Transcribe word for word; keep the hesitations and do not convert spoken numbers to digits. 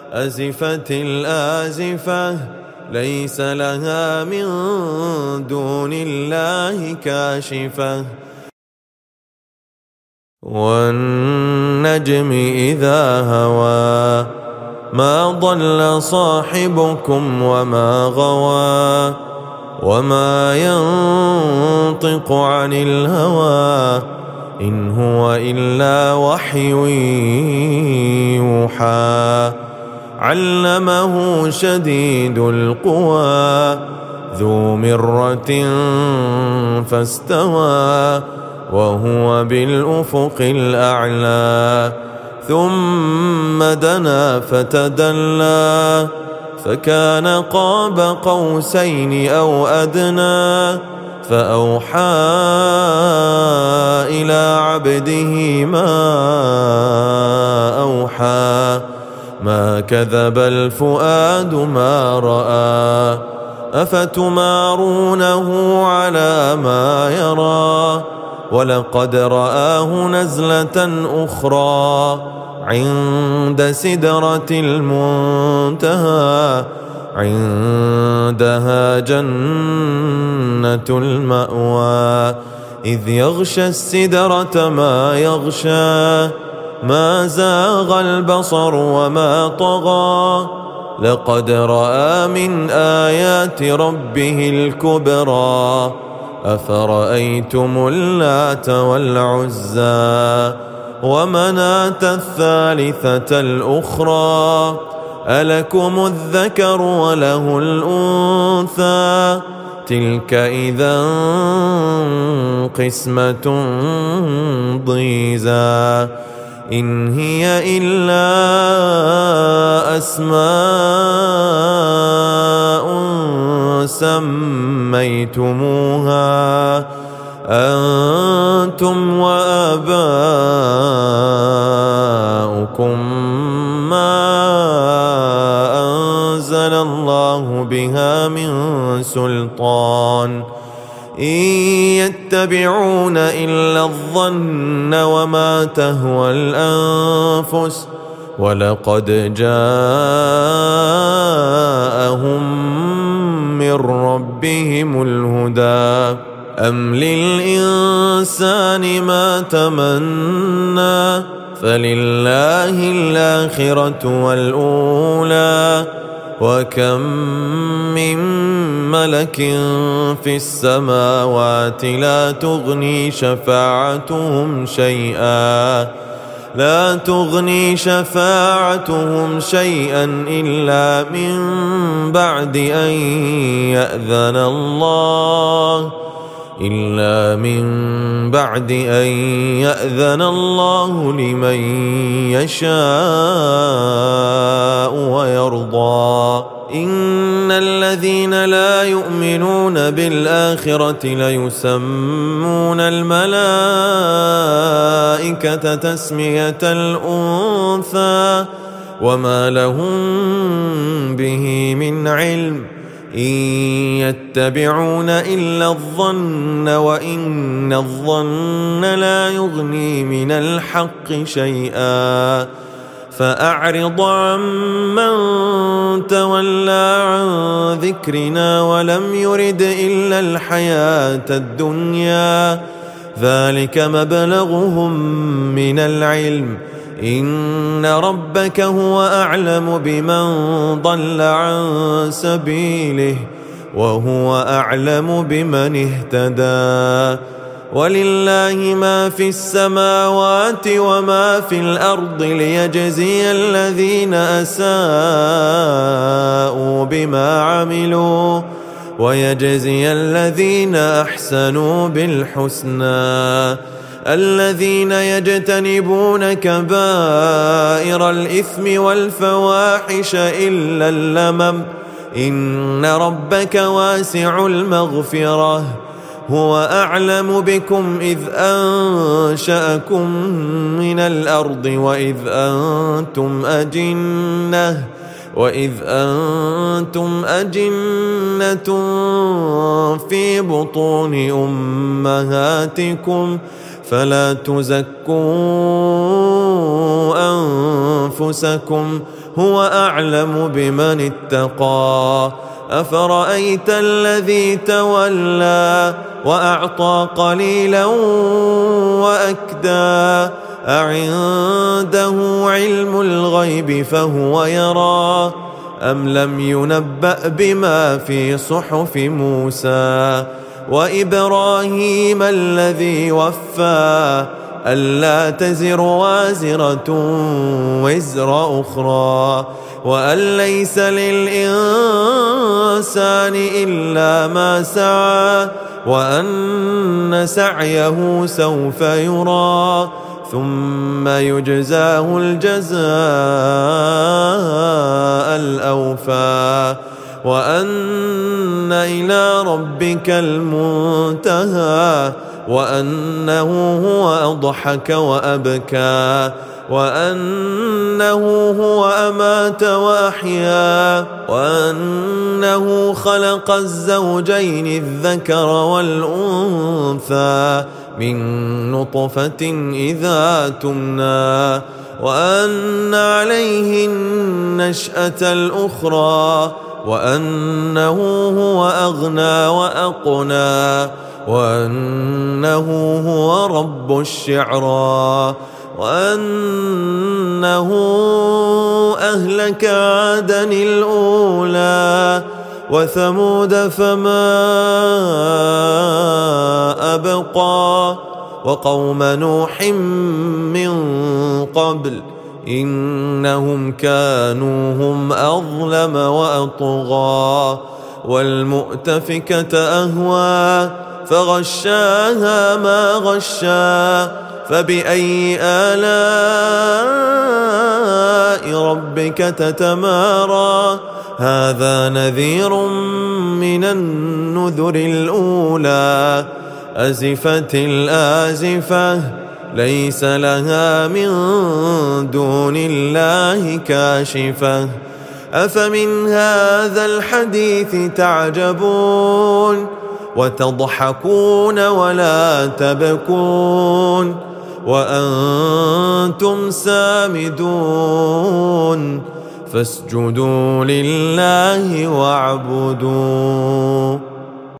أزفت الآزفة ليس لها من دون الله كاشفة والنجم إذا هوى ما ضل صاحبكم وما غوى وما ينطق عن الهوى إن هو إلا وحي يوحى علمه شديد القوى ذو مرة فاستوى وهو بالأفق الأعلى ثم دنا فتدلى فكان قاب قوسين أو أدنى فأوحى إلى عبده ما أوحى ما كذب الفؤاد ما رأى أفتمارونه على ما يرى ولقد رآه نزلة أخرى عند سدرة المنتهى عندها جنة المأوى إذ يغشى السدرة ما يغشى ما زاغ البصر وما طغى لقد رأى من آيات ربه الكبرى أفرأيتم اللات والعزى ومناة الثالثة الأخرى ألكم الذكر وله الأنثى تلك إذا قسمة ضيزى إن هي إلا أسماء سميتموها أنتم وآباؤكم ما أنزل الله بها من سلطان إن يتبعون إلا الظن وما تهوى الأنفس ولقد جاءهم من ربهم الهدى أم للإنسان ما تمنى فلله الآخرة والأولى وكم من ملك في السماوات لا تغني شفاعتهم شيئا لا تغني شفاعتهم شيئا إلا من بعد أن يأذن الله إلا من بعد أن يأذن الله لمن يشاء ويرضى إن الذين لا يؤمنون بالآخرة ليسمون الملائكة تسمية الأنثى وما لهم به من علم إن يتبعون إلا الظن وإن الظن لا يغني من الحق شيئا فأعرض عمن تولى عن ذكرنا ولم يرد إلا الحياة الدنيا ذلك مبلغهم من العلم إن ربك هو أعلم بمن ضل عن سبيله وهو أعلم بمن اهتدى ولله ما في السماوات وما في الأرض ليجزي الذين أساءوا بما عملوا ويجزي الذين أحسنوا بالحسنى الذين يجتنبون كبائر الإثم والفواحش إلا اللمم إن ربك واسع المغفرة هو أعلم بكم إذ أنشأكم من الأرض وإذ أنتم أجنة وإذ أنتم أجنة في بطون أمهاتكم فلا تزكوا أنفسكم هو أعلم بمن اتقى أفرأيت الذي تولى وأعطى قليلا وأكدى أعنده علم الغيب فهو يرى أم لم ينبأ بما في صحف موسى وإبراهيم الذي وفى ألا تزر وازرة وزر أخرى وأن ليس للإنسان إلا ما سعى وأن سعيه سوف يرى ثم يجزاه الجزاء الأوفى وأن إلى ربك المنتهى وأنه هو أضحك وأبكى وأنه هو أمات وأحيا وأنه خلق الزوجين الذكر والأنثى من نطفة إذا تمنى وأن عليه النشأة الأخرى وأنه هو أغنى وأقنى وأنه هو رب الشعرى وأنه أهلك عادا الأولى وثمود فما أبقى وقوم نوح من قبل إنهم كانوا هم أظلم وأطغى والمؤتفكة أهوى فغشاها ما غشا فبأي آلاء ربك تتمارى هذا نذير من النذر الأولى أزفت الآزفة ليس لها من دون الله كاشفة أفمن هذا الحديث تعجبون وتضحكون ولا تبكون وأنتم سامدون فاسجدوا لله واعبدوا